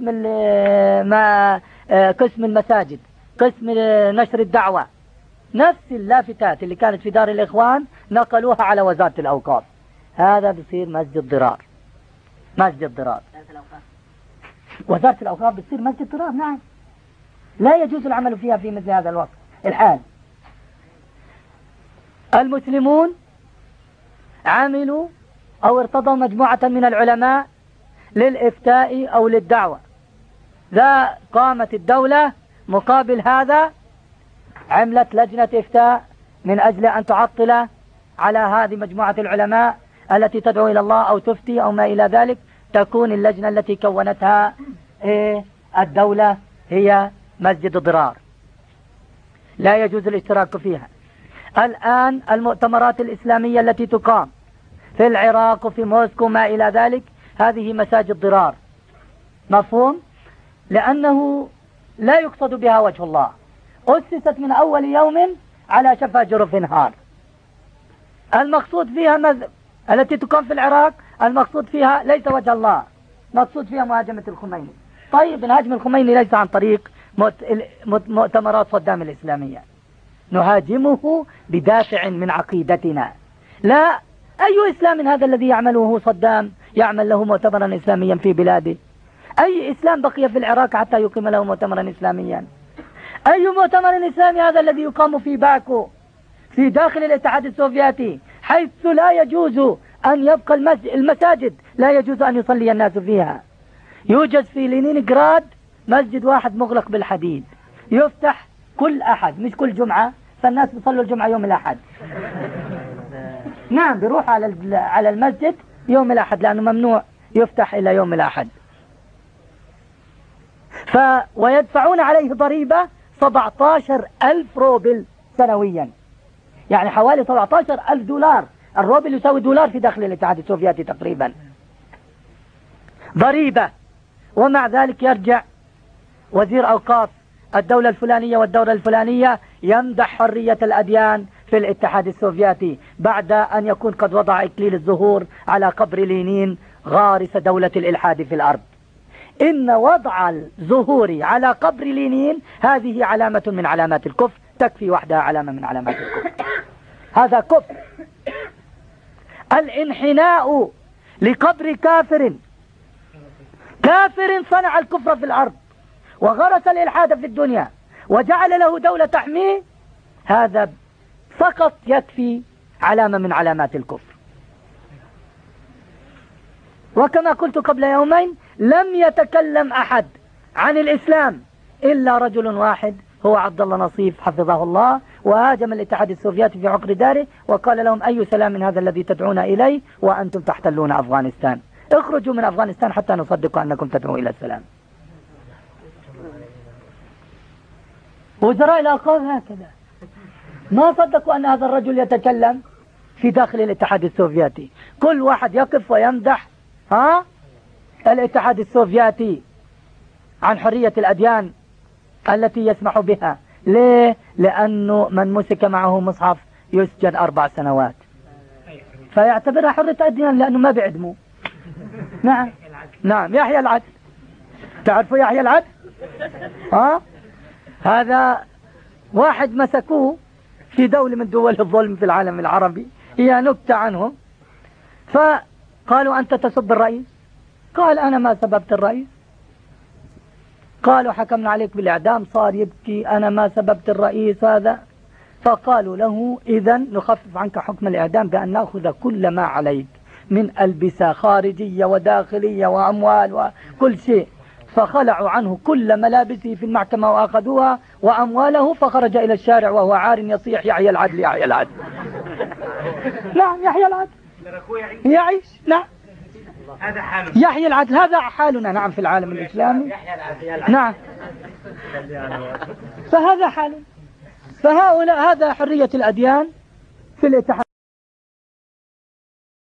Speaker 1: قسم المساجد، قسم نشر الدعوة. نفس اللافتات اللي كانت في دار الإخوان نقلوها على وزارة الأوقاف. هذا بصير مسجد ضرار. وزارة الأوقاف بتصير مسجد ضرار. نعم، لا يجوز العمل فيها في مثل هذا الوقت الحال. المسلمون عملوا أو ارتضوا مجموعة من العلماء للإفتاء أو للدعوة، ذا قامت الدولة مقابل هذا عملت لجنة إفتاء من أجل أن تعطل على هذه مجموعة العلماء التي تدعو إلى الله أو تفتي أو ما إلى ذلك. تكون اللجنة التي كونتها الدولة هي مسجد ضرار، لا يجوز الاشتراك فيها. الآن المؤتمرات الإسلامية التي تقام في العراق وفي موسكو ما إلى ذلك هذه مساجد ضرار. مفهوم؟ لأنه لا يقصد بها وجه الله، أسست من أول يوم على شفا جرف نهار. المقصود فيها التي تقام في العراق المقصود فيها ليس وجه الله، مقصود فيها مهاجمة الخميني. طيب نهاجم الخميني ليس عن طريق مؤتمرات صدام الإسلامية، نهاجمه بدافع من عقيدتنا. لا، أي إسلام هذا الذي يعمله صدام يعمل له مؤتمرا إسلاميا في بلاده؟ أي إسلام بقي في العراق حتى يقيم له مؤتمرا إسلاميا؟ أي مؤتمر إسلامي هذا الذي يقام في باكو في داخل الاتحاد السوفيتي حيث لا يجوز أن يبقى المساجد لا يجوز أن يصلي الناس فيها؟ يوجد في لينينغراد مسجد واحد مغلق بالحديد يفتح كل أحد مش كل جمعة، فالناس بيصلوا الجمعة يوم الأحد. نعم، بيروح على المسجد يوم الأحد لأنه ممنوع يفتح إلى يوم الأحد. ويدفعون عليه ضريبة 17,000 روبل سنويا، يعني حوالي 17,000 دولار. الروبل يساوي دولار في داخل الاتحاد السوفيتي تقريبا ضريبة. ومع ذلك يرجع وزير أوقاف الدولة الفلانية والدولة الفلانية يمدح حرية الأديان في الاتحاد السوفيتي بعد أن يكون قد وضع إكليل الزهور على قبر لينين غارس دولة الإلحاد في الأرض. إن وضع الزهور على قبر لينين هذه علامة من علامات الكفر، تكفي وحدها علامة من علامات الكفر. هذا كفر. الانحناء لقبر كافر صنع الكفر في الأرض وغرس الإلحاد في الدنيا وجعل له دولة تحميه، هذا فقط يكفي علامة من علامات الكفر. وكما قلت قبل يومين لم يتكلم أحد عن الإسلام إلا رجل واحد هو عبد الله نصيف حفظه الله، وهاجم الاتحاد السوفيتي في عقر داره وقال لهم أي سلام هذا الذي تدعون إليه وأنتم تحتلون أفغانستان؟ اخرجوا من أفغانستان حتى نصدق أنكم تدعون إلى السلام. وزراء الأوقاف هكذا ما صدقوا أن هذا الرجل يتكلم في داخل الاتحاد السوفيتي. كل واحد يقف ويمدح الاتحاد السوفيتي عن حرية الأديان التي يسمح بها. ليه؟ لأنه من مسك معه مصحف يسجن 4 سنوات، فيعتبرها حرية أديان لأنه ما بيعدموا. نعم يحيى العدل. تعرفوا يحيى العدل؟ هذا واحد مسكوه في دولة من دول الظلم في العالم العربي، هي نكتة عنهم. فقالوا أنت تسب الرئيس؟ قال أنا ما سببت الرئيس. قالوا حكمنا عليك بالإعدام، صار يبكي أنا ما سببت الرئيس هذا. فقالوا له إذن نخفف عنك حكم الإعدام بأن نأخذ كل ما عليك من ألبسة خارجية وداخلية وأموال وكل شيء. فخلعوا عنه كل ملابسه في المحكمة وأخذوها وأمواله، فخرج إلى الشارع وهو عار يصيح يحيى العدل يحيى العدل. نعم يحيى العدل يعيش. نعم
Speaker 2: هذا حالنا،
Speaker 1: يحيى العدل هذا حالنا. نعم في العالم الإسلامي. نعم فهذا حالنا. فهؤلاء هذا حرية الأديان في الاتحاد.